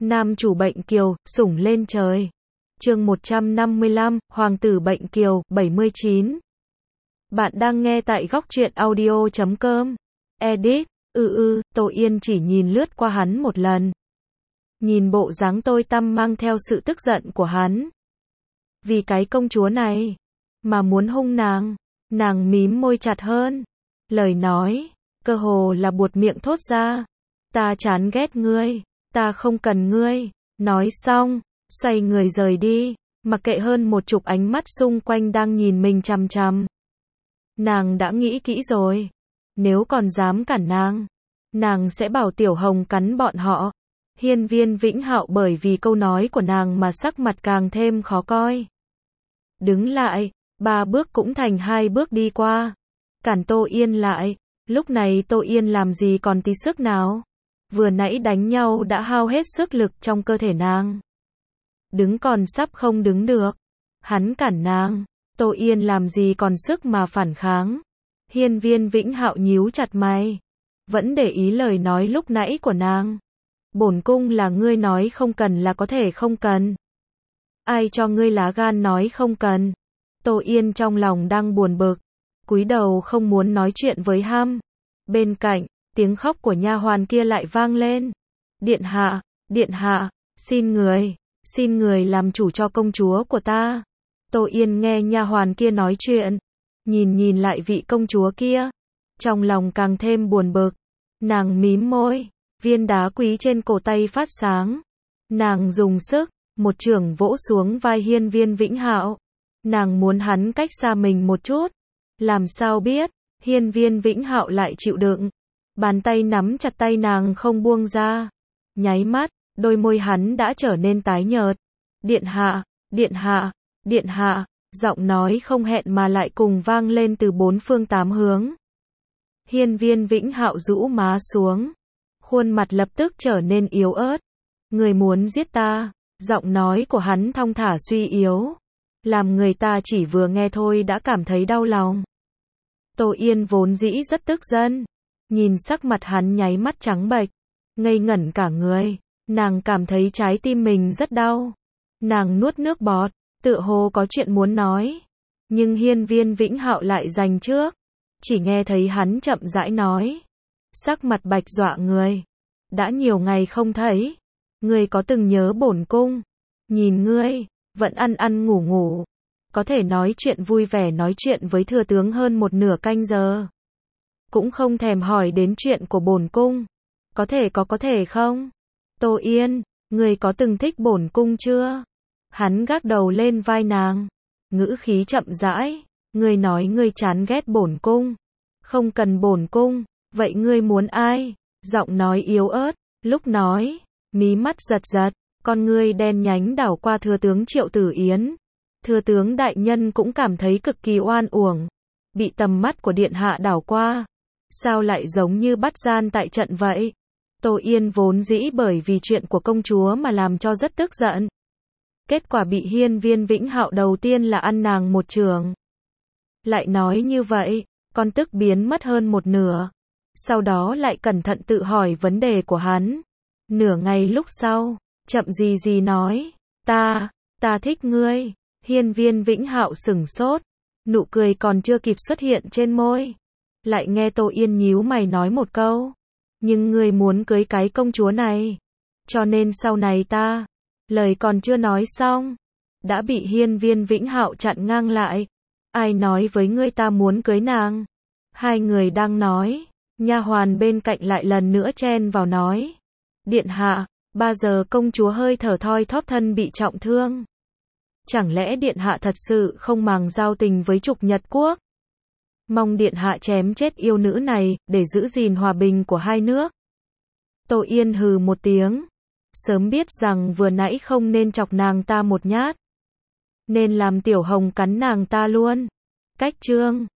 Nam chủ bệnh kiều, sủng lên trời. Chương 155, Hoàng tử bệnh kiều, 79. Bạn đang nghe tại góc truyện audio.com. Edit, Tô Yên chỉ nhìn lướt qua hắn một lần. Nhìn bộ dáng tối tăm mang theo sự tức giận của hắn. Vì cái công chúa này, mà muốn hung nàng mím môi chặt hơn. Lời nói, cơ hồ là buột miệng thốt ra. Ta chán ghét ngươi, ta không cần ngươi. Nói xong, xoay người rời đi, mặc kệ hơn một chục ánh mắt xung quanh đang nhìn mình chằm chằm. Nàng đã nghĩ kỹ rồi, nếu còn dám cản nàng sẽ bảo Tiểu Hồng cắn bọn họ. Hiên Viên Vĩnh Hạo bởi vì câu nói của nàng mà sắc mặt càng thêm khó coi. Đứng lại, 3 bước cũng thành 2 bước đi qua, cản Tô Yên lại. Lúc này Tô Yên làm gì còn tí sức nào, vừa nãy đánh nhau đã hao hết sức lực trong cơ thể nàng. Đứng còn sắp không đứng được, hắn cản nàng, Tô Yên làm gì còn sức mà phản kháng. Hiên Viên Vĩnh Hạo nhíu chặt mày, vẫn để ý lời nói lúc nãy của nàng. Bổn cung là ngươi nói không cần là có thể không cần. Ai cho ngươi lá gan nói không cần? Tô Yên trong lòng đang buồn bực, cúi đầu không muốn nói chuyện với Ham. Bên cạnh, tiếng khóc của nha hoàn kia lại vang lên. Điện hạ, xin người làm chủ cho công chúa của ta. Tô Yên nghe nha hoàn kia nói chuyện, nhìn lại vị công chúa kia, trong lòng càng thêm buồn bực. Nàng mím môi, viên đá quý trên cổ tay phát sáng. Nàng dùng sức, một chưởng vỗ xuống vai Hiên Viên Vĩnh Hạo. Nàng muốn hắn cách xa mình một chút. Làm sao biết, Hiên Viên Vĩnh Hạo lại chịu đựng. Bàn tay nắm chặt tay nàng không buông ra. Nháy mắt, đôi môi hắn đã trở nên tái nhợt. Điện hạ, giọng nói không hẹn mà lại cùng vang lên từ 4 phương 8 hướng. Hiên Viên Vĩnh Hạo rũ má xuống, khuôn mặt lập tức trở nên yếu ớt. Người muốn giết ta? Giọng nói của hắn thong thả suy yếu, làm người ta chỉ vừa nghe thôi đã cảm thấy đau lòng. Tô Yên vốn dĩ rất tức giận, nhìn sắc mặt hắn nháy mắt trắng bệch, ngây ngẩn cả người, nàng cảm thấy trái tim mình rất đau. Nàng nuốt nước bọt, tựa hồ có chuyện muốn nói, nhưng Hiên Viên Vĩnh Hạo lại giành trước. Chỉ nghe thấy hắn chậm rãi nói, sắc mặt bạch dọa người. Đã nhiều ngày không thấy, ngươi có từng nhớ bổn cung? Nhìn ngươi, vẫn ăn ngủ, có thể nói chuyện vui vẻ nói chuyện với thừa tướng hơn một nửa canh giờ. Cũng không thèm hỏi đến chuyện của bổn cung. Có thể không? Tô Yên, ngươi có từng thích bổn cung chưa? Hắn gác đầu lên vai nàng, ngữ khí chậm rãi, ngươi nói ngươi chán ghét bổn cung, không cần bổn cung, vậy ngươi muốn ai? Giọng nói yếu ớt, lúc nói, mí mắt giật, con ngươi đen nhánh đảo qua thừa tướng Triệu Tử Yến. Thừa tướng đại nhân cũng cảm thấy cực kỳ oan uổng, bị tầm mắt của điện hạ đảo qua, sao lại giống như bắt gian tại trận vậy? Tô Yên vốn dĩ bởi vì chuyện của công chúa mà làm cho rất tức giận. Kết quả bị Hiên Viên Vĩnh Hạo đầu tiên là ăn nàng một chưởng. Lại nói như vậy, con tức biến mất hơn một nửa. Sau đó lại cẩn thận tự hỏi vấn đề của hắn. Nửa ngày lúc sau, chậm gì nói, ta thích ngươi. Hiên Viên Vĩnh Hạo sửng sốt, nụ cười còn chưa kịp xuất hiện trên môi. Lại nghe Tô Yên nhíu mày nói một câu, nhưng ngươi muốn cưới cái công chúa này, cho nên sau này ta. Lời còn chưa nói xong, đã bị Hiên Viên Vĩnh Hạo chặn ngang lại. Ai nói với ngươi ta muốn cưới nàng? Hai người đang nói, nha hoàn bên cạnh lại lần nữa chen vào nói, điện hạ, 3 giờ công chúa hơi thở thoi thóp thân bị trọng thương. Chẳng lẽ điện hạ thật sự không màng giao tình với Trục Nhật Quốc? Mong điện hạ chém chết yêu nữ này, để giữ gìn hòa bình của hai nước. Tô Yên hừ một tiếng, sớm biết rằng vừa nãy không nên chọc nàng ta một nhát, nên làm Tiểu Hồng cắn nàng ta luôn. Cách chương